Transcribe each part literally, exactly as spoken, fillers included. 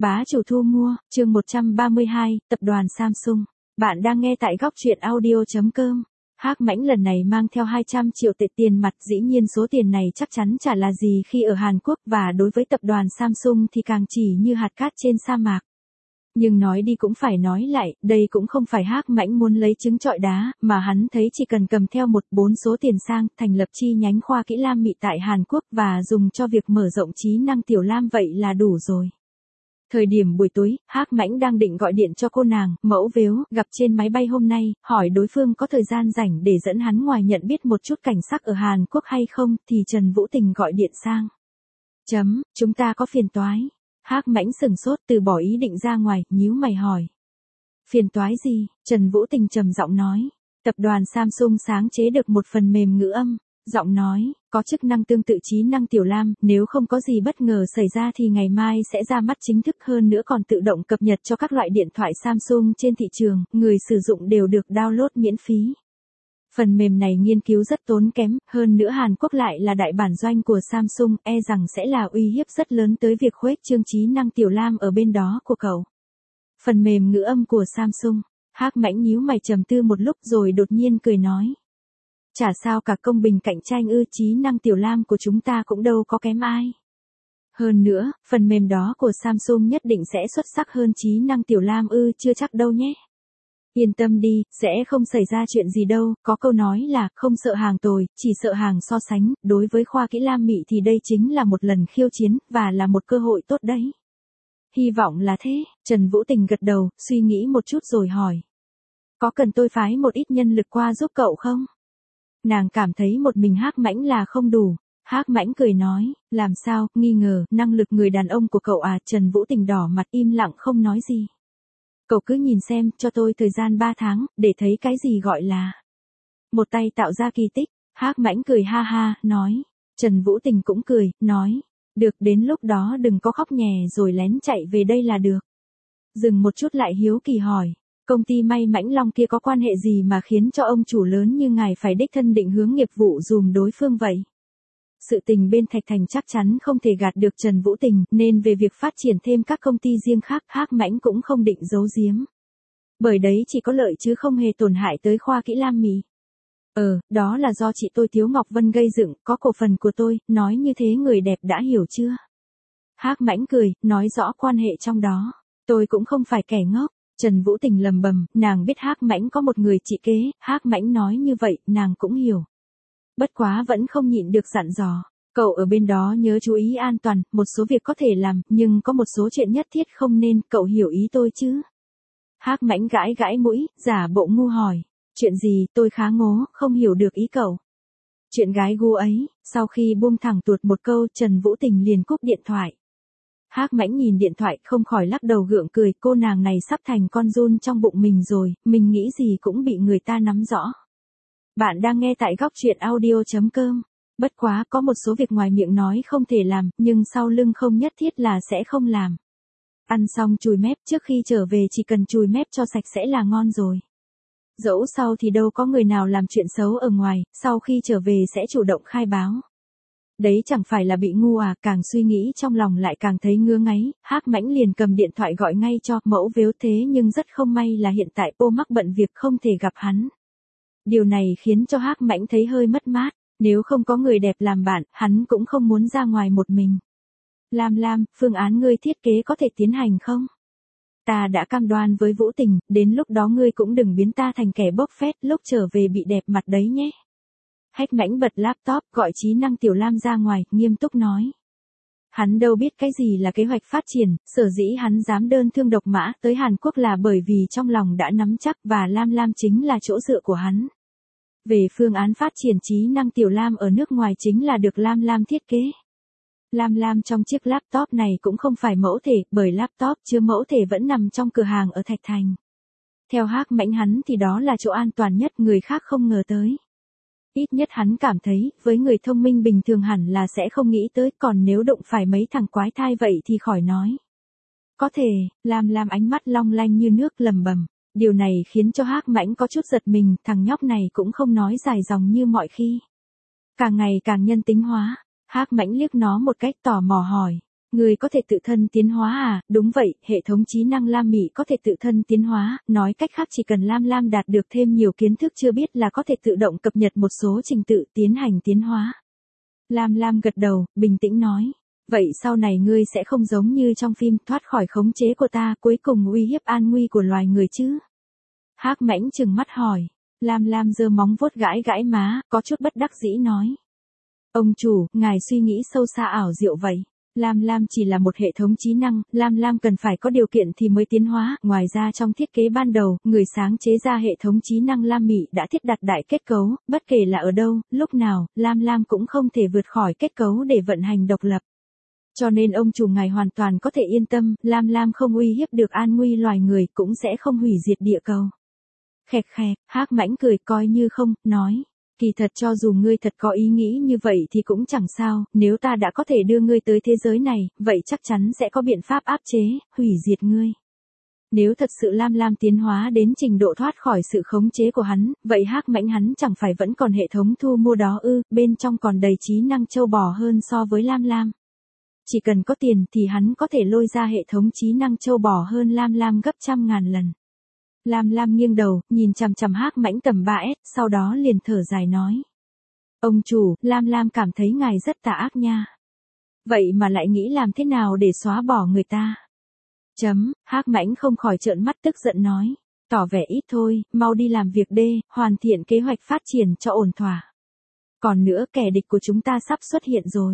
Bá chủ thu mua, chương một trăm ba mươi hai, tập đoàn Samsung. Bạn đang nghe tại góc truyện audio.com. Hắc Mãnh lần này mang theo hai trăm triệu tệ tiền mặt, dĩ nhiên số tiền này chắc chắn chả là gì khi ở Hàn Quốc, và đối với tập đoàn Samsung thì càng chỉ như hạt cát trên sa mạc. Nhưng nói đi cũng phải nói lại, đây cũng không phải Hắc Mãnh muốn lấy trứng trọi đá, mà hắn thấy chỉ cần cầm theo một bốn số tiền sang, thành lập chi nhánh khoa kỹ lam mị tại Hàn Quốc và dùng cho việc mở rộng trí năng tiểu lam vậy là đủ rồi. Thời điểm buổi tối, Hắc Mãnh đang định gọi điện cho cô nàng, mẫu vếu, gặp trên máy bay hôm nay, hỏi đối phương có thời gian rảnh để dẫn hắn ngoài nhận biết một chút cảnh sắc ở Hàn Quốc hay không, thì Trần Vũ Tình gọi điện sang. Chấm, chúng ta có phiền toái. Hắc Mãnh sừng sốt, từ bỏ ý định ra ngoài, nhíu mày hỏi. Phiền toái gì? Trần Vũ Tình trầm giọng nói. Tập đoàn Samsung sáng chế được một phần mềm ngữ âm. Giọng nói, có chức năng tương tự trí năng tiểu lam, nếu không có gì bất ngờ xảy ra thì ngày mai sẽ ra mắt chính thức, hơn nữa còn tự động cập nhật cho các loại điện thoại Samsung trên thị trường, người sử dụng đều được download miễn phí. Phần mềm này nghiên cứu rất tốn kém, hơn nữa Hàn Quốc lại là đại bản doanh của Samsung, e rằng sẽ là uy hiếp rất lớn tới việc khuếch trương trí năng tiểu lam ở bên đó của cậu. Phần mềm ngữ âm của Samsung. Hắc Mãnh nhíu mày trầm tư một lúc rồi đột nhiên cười nói. Chả sao cả, công bình cạnh tranh ư, trí năng tiểu lam của chúng ta cũng đâu có kém ai. Hơn nữa, phần mềm đó của Samsung nhất định sẽ xuất sắc hơn trí năng tiểu lam ư, chưa chắc đâu nhé. Yên tâm đi, sẽ không xảy ra chuyện gì đâu, có câu nói là, không sợ hàng tồi, chỉ sợ hàng so sánh, đối với khoa kỹ lam mị thì đây chính là một lần khiêu chiến, và là một cơ hội tốt đấy. Hy vọng là thế, Trần Vũ Tình gật đầu, suy nghĩ một chút rồi hỏi. Có cần tôi phái một ít nhân lực qua giúp cậu không? Nàng cảm thấy một mình Hắc Mãnh là không đủ. Hắc Mãnh cười nói, làm sao, nghi ngờ, năng lực người đàn ông của cậu à? Trần Vũ Tình đỏ mặt im lặng không nói gì. Cậu cứ nhìn xem, cho tôi thời gian ba tháng, để thấy cái gì gọi là một tay tạo ra kỳ tích. Hắc Mãnh cười ha ha, nói. Trần Vũ Tình cũng cười, nói, được, đến lúc đó đừng có khóc nhè rồi lén chạy về đây là được. Dừng một chút lại hiếu kỳ hỏi. Công ty may Mãnh Long kia có quan hệ gì mà khiến cho ông chủ lớn như ngài phải đích thân định hướng nghiệp vụ dùm đối phương vậy? Sự tình bên Thạch Thành chắc chắn không thể gạt được Trần Vũ Tình, nên về việc phát triển thêm các công ty riêng khác, Hắc Mãnh cũng không định giấu giếm. Bởi đấy chỉ có lợi chứ không hề tổn hại tới khoa kỹ lam mị. Ờ, đó là do chị tôi Tiếu Ngọc Vân gây dựng, có cổ phần của tôi, nói như thế người đẹp đã hiểu chưa? Hắc Mãnh cười, nói rõ quan hệ trong đó. Tôi cũng không phải kẻ ngốc. Trần Vũ Tình lầm bầm, nàng biết Hắc Mãnh có một người chị kế, Hắc Mãnh nói như vậy, nàng cũng hiểu. Bất quá vẫn không nhịn được dặn dò, cậu ở bên đó nhớ chú ý an toàn, một số việc có thể làm, nhưng có một số chuyện nhất thiết không nên, cậu hiểu ý tôi chứ? Hắc Mãnh gãi gãi mũi, giả bộ ngu hỏi, chuyện gì? Tôi khá ngố, không hiểu được ý cậu. Chuyện gái gu ấy. Sau khi buông thẳng tuột một câu, Trần Vũ Tình liền cúp điện thoại. Hắc Mãnh nhìn điện thoại không khỏi lắc đầu gượng cười, cô nàng này sắp thành con giun trong bụng mình rồi, mình nghĩ gì cũng bị người ta nắm rõ. Bạn đang nghe tại góc truyện audio.com. Bất quá có một số việc ngoài miệng nói không thể làm, nhưng sau lưng không nhất thiết là sẽ không làm. Ăn xong chùi mép, trước khi trở về chỉ cần chùi mép cho sạch sẽ là ngon rồi. Dẫu sau thì đâu có người nào làm chuyện xấu ở ngoài, sau khi trở về sẽ chủ động khai báo. Đấy chẳng phải là bị ngu à, càng suy nghĩ trong lòng lại càng thấy ngứa ngáy. Hắc Mãnh liền cầm điện thoại gọi ngay cho mẫu vếu, thế nhưng rất không may là hiện tại cô mắc bận việc không thể gặp hắn. Điều này khiến cho Hắc Mãnh thấy hơi mất mát, nếu không có người đẹp làm bạn, hắn cũng không muốn ra ngoài một mình. Lam Lam, phương án ngươi thiết kế có thể tiến hành không? Ta đã cam đoan với Vũ Tình, đến lúc đó ngươi cũng đừng biến ta thành kẻ bốc phét, lúc trở về bị đẹp mặt đấy nhé. Hắc Mãnh bật laptop, gọi trí năng tiểu lam ra ngoài, nghiêm túc nói. Hắn đâu biết cái gì là kế hoạch phát triển, sở dĩ hắn dám đơn thương độc mã tới Hàn Quốc là bởi vì trong lòng đã nắm chắc và Lam Lam chính là chỗ dựa của hắn. Về phương án phát triển trí năng tiểu lam ở nước ngoài chính là được Lam Lam thiết kế. Lam Lam trong chiếc laptop này cũng không phải mẫu thể, bởi laptop chứa mẫu thể vẫn nằm trong cửa hàng ở Thạch Thành. Theo Hắc Mãnh hắn thì đó là chỗ an toàn nhất, người khác không ngờ tới. Ít nhất hắn cảm thấy, với người thông minh bình thường hẳn là sẽ không nghĩ tới, còn nếu đụng phải mấy thằng quái thai vậy thì khỏi nói. Có thể, Lam Lam ánh mắt long lanh như nước lầm bầm. Điều này khiến cho Hắc Mãnh có chút giật mình, thằng nhóc này cũng không nói dài dòng như mọi khi. Càng ngày càng nhân tính hóa, Hắc Mãnh liếc nó một cách tò mò hỏi. Ngươi có thể tự thân tiến hóa à? Đúng vậy, hệ thống trí năng Lam Mị có thể tự thân tiến hóa, nói cách khác chỉ cần Lam Lam đạt được thêm nhiều kiến thức chưa biết là có thể tự động cập nhật một số trình tự tiến hành tiến hóa. Lam Lam gật đầu, bình tĩnh nói. Vậy sau này ngươi sẽ không giống như trong phim thoát khỏi khống chế của ta cuối cùng uy hiếp an nguy của loài người chứ? Hắc Mãnh trừng mắt hỏi. Lam Lam giơ móng vuốt gãi gãi má, có chút bất đắc dĩ nói. Ông chủ, ngài suy nghĩ sâu xa ảo diệu vậy. Lam Lam chỉ là một hệ thống trí năng, Lam Lam cần phải có điều kiện thì mới tiến hóa. Ngoài ra trong thiết kế ban đầu, người sáng chế ra hệ thống trí năng Lam Mị đã thiết đặt đại kết cấu, bất kể là ở đâu, lúc nào, Lam Lam cũng không thể vượt khỏi kết cấu để vận hành độc lập. Cho nên ông chủ ngài hoàn toàn có thể yên tâm, Lam Lam không uy hiếp được an nguy loài người, cũng sẽ không hủy diệt địa cầu. Khẹt khẹt, Hắc Mãnh cười coi như không, nói. Kỳ thật cho dù ngươi thật có ý nghĩ như vậy thì cũng chẳng sao, nếu ta đã có thể đưa ngươi tới thế giới này, vậy chắc chắn sẽ có biện pháp áp chế, hủy diệt ngươi. Nếu thật sự Lam Lam tiến hóa đến trình độ thoát khỏi sự khống chế của hắn, vậy Hắc Mãnh hắn chẳng phải vẫn còn hệ thống thu mua đó ư, bên trong còn đầy trí năng châu bò hơn so với Lam Lam. Chỉ cần có tiền thì hắn có thể lôi ra hệ thống trí năng châu bò hơn Lam Lam gấp trăm ngàn lần. Lam Lam nghiêng đầu, nhìn chằm chằm Hắc Mãnh tầm ba S, sau đó liền thở dài nói. Ông chủ, Lam Lam cảm thấy ngài rất tà ác nha. Vậy mà lại nghĩ làm thế nào để xóa bỏ người ta? Chấm, Hắc Mãnh không khỏi trợn mắt tức giận nói. Tỏ vẻ ít thôi, mau đi làm việc đê, hoàn thiện kế hoạch phát triển cho ổn thỏa. Còn nữa kẻ địch của chúng ta sắp xuất hiện rồi.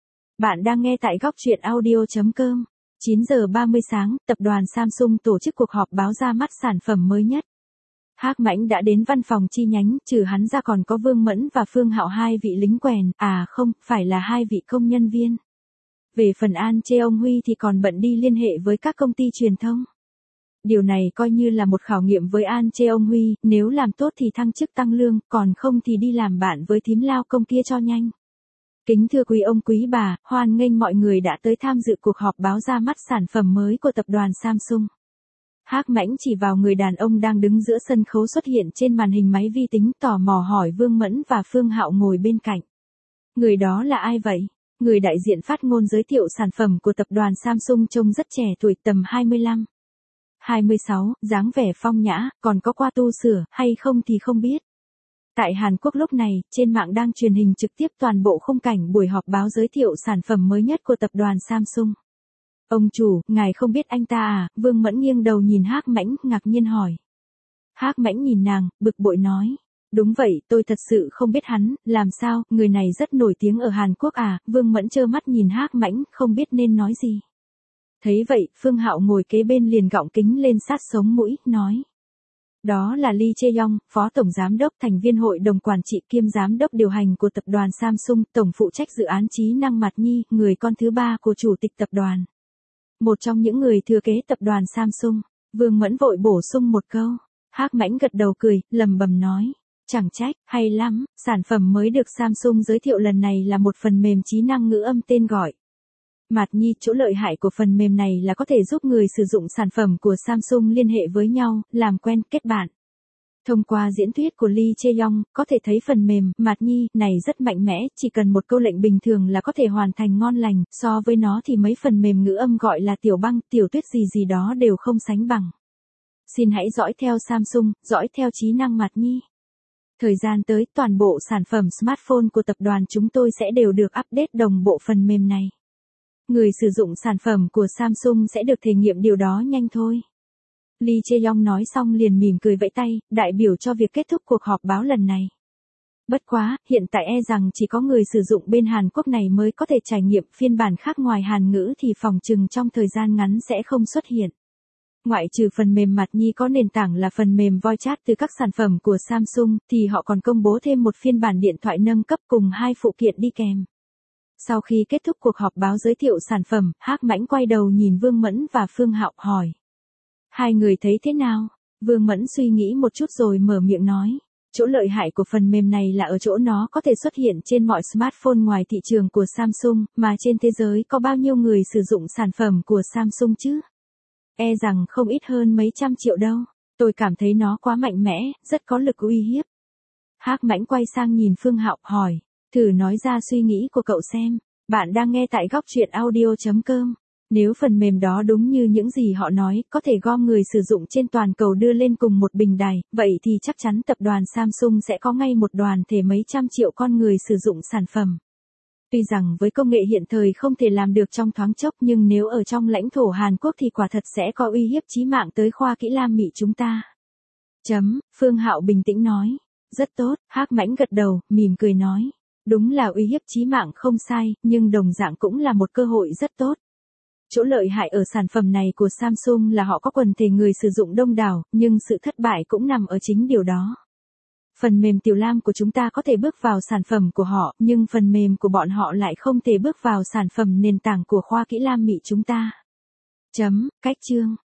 Bạn đang nghe tại góc truyện audio chấm com. chín giờ ba mươi sáng, tập đoàn Samsung tổ chức cuộc họp báo ra mắt sản phẩm mới nhất. Hắc Mãnh đã đến văn phòng chi nhánh, trừ hắn ra còn có Vương Mẫn và Phương Hạo hai vị lính quèn, à không, phải là hai vị công nhân viên. Về phần An Chê ông Huy thì còn bận đi liên hệ với các công ty truyền thông. Điều này coi như là một khảo nghiệm với An Chê ông Huy, nếu làm tốt thì thăng chức tăng lương, còn không thì đi làm bạn với thím lao công kia cho nhanh. Kính thưa quý ông quý bà, hoan nghênh mọi người đã tới tham dự cuộc họp báo ra mắt sản phẩm mới của tập đoàn Samsung. Hắc Mãnh chỉ vào người đàn ông đang đứng giữa sân khấu xuất hiện trên màn hình máy vi tính, tò mò hỏi Vương Mẫn và Phương Hạo ngồi bên cạnh. Người đó là ai vậy? Người đại diện phát ngôn giới thiệu sản phẩm của tập đoàn Samsung trông rất trẻ tuổi, tầm hai mươi lăm, hai mươi sáu, dáng vẻ phong nhã, còn có qua tu sửa hay không thì không biết. Tại Hàn Quốc lúc này, trên mạng đang truyền hình trực tiếp toàn bộ khung cảnh buổi họp báo giới thiệu sản phẩm mới nhất của tập đoàn Samsung. Ông chủ, ngài không biết anh ta à? Vương Mẫn nghiêng đầu nhìn Hắc Mãnh, ngạc nhiên hỏi. Hắc Mãnh nhìn nàng, bực bội nói. Đúng vậy, tôi thật sự không biết hắn, làm sao, người này rất nổi tiếng ở Hàn Quốc à? Vương Mẫn trơ mắt nhìn Hắc Mãnh, không biết nên nói gì. Thấy vậy, Phương Hạo ngồi kế bên liền gọng kính lên sát sống mũi, nói. Đó là Lee Chae-yong, Phó Tổng Giám đốc thành viên hội đồng quản trị kiêm Giám đốc điều hành của tập đoàn Samsung, Tổng phụ trách dự án trí năng Mạt Nhi, người con thứ ba của Chủ tịch tập đoàn. Một trong những người thừa kế tập đoàn Samsung, Vương Mẫn vội bổ sung một câu. Hắc Mãnh gật đầu cười, lầm bầm nói. Chẳng trách, hay lắm, sản phẩm mới được Samsung giới thiệu lần này là một phần mềm trí năng ngữ âm tên gọi Mạt Nhi. Chỗ lợi hại của phần mềm này là có thể giúp người sử dụng sản phẩm của Samsung liên hệ với nhau, làm quen, kết bạn. Thông qua diễn thuyết của Lee Chae-yong, có thể thấy phần mềm Mạt Nhi này rất mạnh mẽ, chỉ cần một câu lệnh bình thường là có thể hoàn thành ngon lành, so với nó thì mấy phần mềm ngữ âm gọi là Tiểu Băng, Tiểu Tuyết gì gì đó đều không sánh bằng. Xin hãy dõi theo Samsung, dõi theo trí năng Mạt Nhi. Thời gian tới, toàn bộ sản phẩm smartphone của tập đoàn chúng tôi sẽ đều được update đồng bộ phần mềm này. Người sử dụng sản phẩm của Samsung sẽ được thể nghiệm điều đó nhanh thôi. Lee Chae-yong nói xong liền mỉm cười vẫy tay, đại biểu cho việc kết thúc cuộc họp báo lần này. Bất quá, hiện tại e rằng chỉ có người sử dụng bên Hàn Quốc này mới có thể trải nghiệm phiên bản khác ngoài Hàn ngữ thì phòng trừng trong thời gian ngắn sẽ không xuất hiện. Ngoại trừ phần mềm Mạt Nhi có nền tảng là phần mềm voice chat từ các sản phẩm của Samsung, thì họ còn công bố thêm một phiên bản điện thoại nâng cấp cùng hai phụ kiện đi kèm. Sau khi kết thúc cuộc họp báo giới thiệu sản phẩm, Hắc Mãnh quay đầu nhìn Vương Mẫn và Phương Hạo hỏi. Hai người thấy thế nào? Vương Mẫn suy nghĩ một chút rồi mở miệng nói. Chỗ lợi hại của phần mềm này là ở chỗ nó có thể xuất hiện trên mọi smartphone ngoài thị trường của Samsung, mà trên thế giới có bao nhiêu người sử dụng sản phẩm của Samsung chứ? E rằng không ít hơn mấy trăm triệu đâu. Tôi cảm thấy nó quá mạnh mẽ, rất có lực uy hiếp. Hắc Mãnh quay sang nhìn Phương Hạo hỏi. Thử nói ra suy nghĩ của cậu xem. Bạn đang nghe tại góc truyện audio chấm com. Nếu phần mềm đó đúng như những gì họ nói, có thể gom người sử dụng trên toàn cầu đưa lên cùng một bình đài, vậy thì chắc chắn tập đoàn Samsung sẽ có ngay một đoàn thể mấy trăm triệu con người sử dụng sản phẩm. Tuy rằng với công nghệ hiện thời không thể làm được trong thoáng chốc, nhưng nếu ở trong lãnh thổ Hàn Quốc thì quả thật sẽ có uy hiếp chí mạng tới khoa kỹ Lam Mỹ chúng ta. Chấm, Phương Hạo bình tĩnh nói. Rất tốt, Hắc Mãnh gật đầu, mỉm cười nói. Đúng là uy hiếp chí mạng không sai, nhưng đồng dạng cũng là một cơ hội rất tốt. Chỗ lợi hại ở sản phẩm này của Samsung là họ có quần thể người sử dụng đông đảo, nhưng sự thất bại cũng nằm ở chính điều đó. Phần mềm Tiểu Lam của chúng ta có thể bước vào sản phẩm của họ, nhưng phần mềm của bọn họ lại không thể bước vào sản phẩm nền tảng của khoa kỹ Lam Mỹ chúng ta. Chấm, cách chương.